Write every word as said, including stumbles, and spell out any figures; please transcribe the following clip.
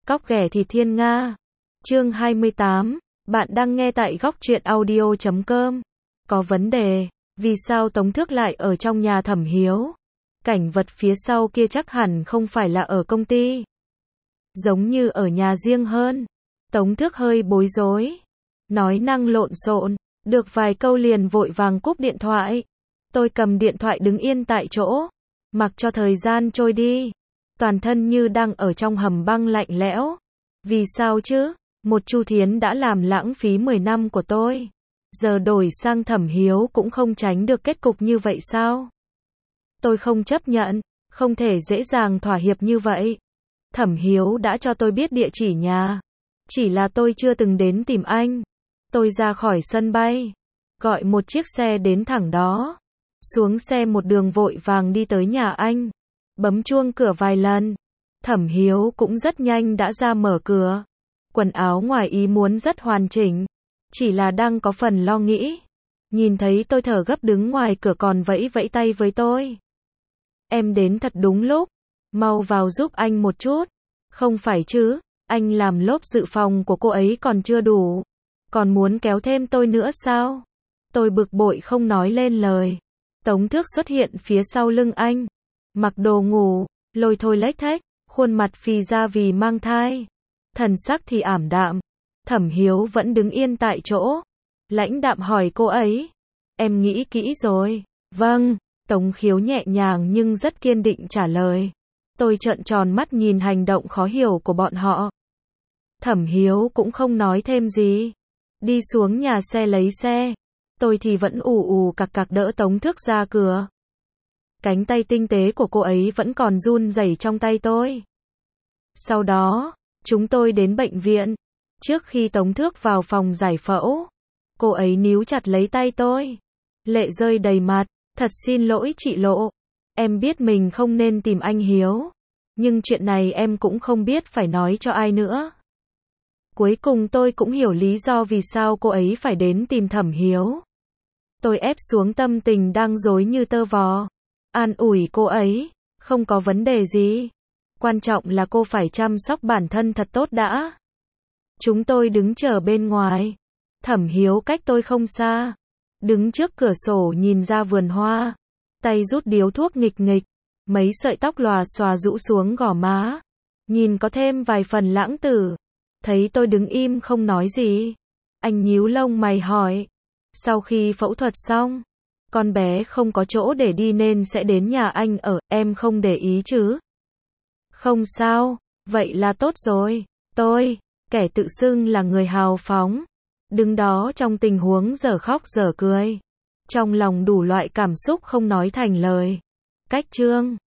Cóc ghẻ thì thiên nga. Chương hai mươi tám, bạn đang nghe tại góc truyện audio chấm com. Có vấn đề, vì sao Tống Thước lại ở trong nhà Thẩm Hiếu? Cảnh vật phía sau kia chắc hẳn không phải là ở công ty. Giống như ở nhà riêng hơn. Tống Thước hơi bối rối. Nói năng lộn xộn, được vài câu liền vội vàng cúp điện thoại. Tôi cầm điện thoại đứng yên tại chỗ, mặc cho thời gian trôi đi. Toàn thân như đang ở trong hầm băng lạnh lẽo. Vì sao chứ? Một Chu Thiến đã làm lãng phí mười năm của tôi. Giờ đổi sang Thẩm Hiếu cũng không tránh được kết cục như vậy sao? Tôi không chấp nhận, không thể dễ dàng thỏa hiệp như vậy. Thẩm Hiếu đã cho tôi biết địa chỉ nhà. Chỉ là tôi chưa từng đến tìm anh. Tôi ra khỏi sân bay, gọi một chiếc xe đến thẳng đó. Xuống xe một đường vội vàng đi tới nhà anh. Bấm chuông cửa vài lần. Thẩm Hiếu cũng rất nhanh đã ra mở cửa. Quần áo ngoài ý muốn rất hoàn chỉnh. Chỉ là đang có phần lo nghĩ. Nhìn thấy tôi thở gấp đứng ngoài cửa còn vẫy vẫy tay với tôi. Em đến thật đúng lúc. Mau vào giúp anh một chút. Không phải chứ, anh làm lốp dự phòng của cô ấy còn chưa đủ. Còn muốn kéo thêm tôi nữa sao? Tôi bực bội không nói lên lời. Tống Thước xuất hiện phía sau lưng anh. Mặc đồ ngủ, lôi thôi lếch thếch, khuôn mặt phì ra vì mang thai. Thần sắc thì ảm đạm. Thẩm Hiếu vẫn đứng yên tại chỗ. Lãnh đạm hỏi cô ấy. Em nghĩ kỹ rồi. Vâng, Tống Khiếu nhẹ nhàng nhưng rất kiên định trả lời. Tôi trợn tròn mắt nhìn hành động khó hiểu của bọn họ. Thẩm Hiếu cũng không nói thêm gì. Đi xuống nhà xe lấy xe. Tôi thì vẫn ù ù cặc cặc đỡ Tống Thước ra cửa. Cánh tay tinh tế của cô ấy vẫn còn run rẩy trong tay tôi. Sau đó, chúng tôi đến bệnh viện. Trước khi Tống Thước vào phòng giải phẫu, cô ấy níu chặt lấy tay tôi. Lệ rơi đầy mặt. Thật xin lỗi chị Lộ. Em biết mình không nên tìm anh Hiếu. Nhưng chuyện này em cũng không biết phải nói cho ai nữa. Cuối cùng tôi cũng hiểu lý do vì sao cô ấy phải đến tìm Thẩm Hiếu. Tôi ép xuống tâm tình đang rối như tơ vò. An ủi cô ấy. Không có vấn đề gì. Quan trọng là cô phải chăm sóc bản thân thật tốt đã. Chúng tôi đứng chờ bên ngoài. Thẩm Hiếu cách tôi không xa. Đứng trước cửa sổ nhìn ra vườn hoa. Tay rút điếu thuốc nghịch nghịch. Mấy sợi tóc lòa xòa rũ xuống gò má. Nhìn có thêm vài phần lãng tử. Thấy tôi đứng im không nói gì. Anh nhíu lông mày hỏi. Sau khi phẫu thuật xong, con bé không có chỗ để đi nên sẽ đến nhà anh ở, em không để ý chứ? Không sao, vậy là tốt rồi. Tôi, kẻ tự xưng là người hào phóng, đứng đó trong tình huống dở khóc dở cười. Trong lòng đủ loại cảm xúc không nói thành lời. Cách chương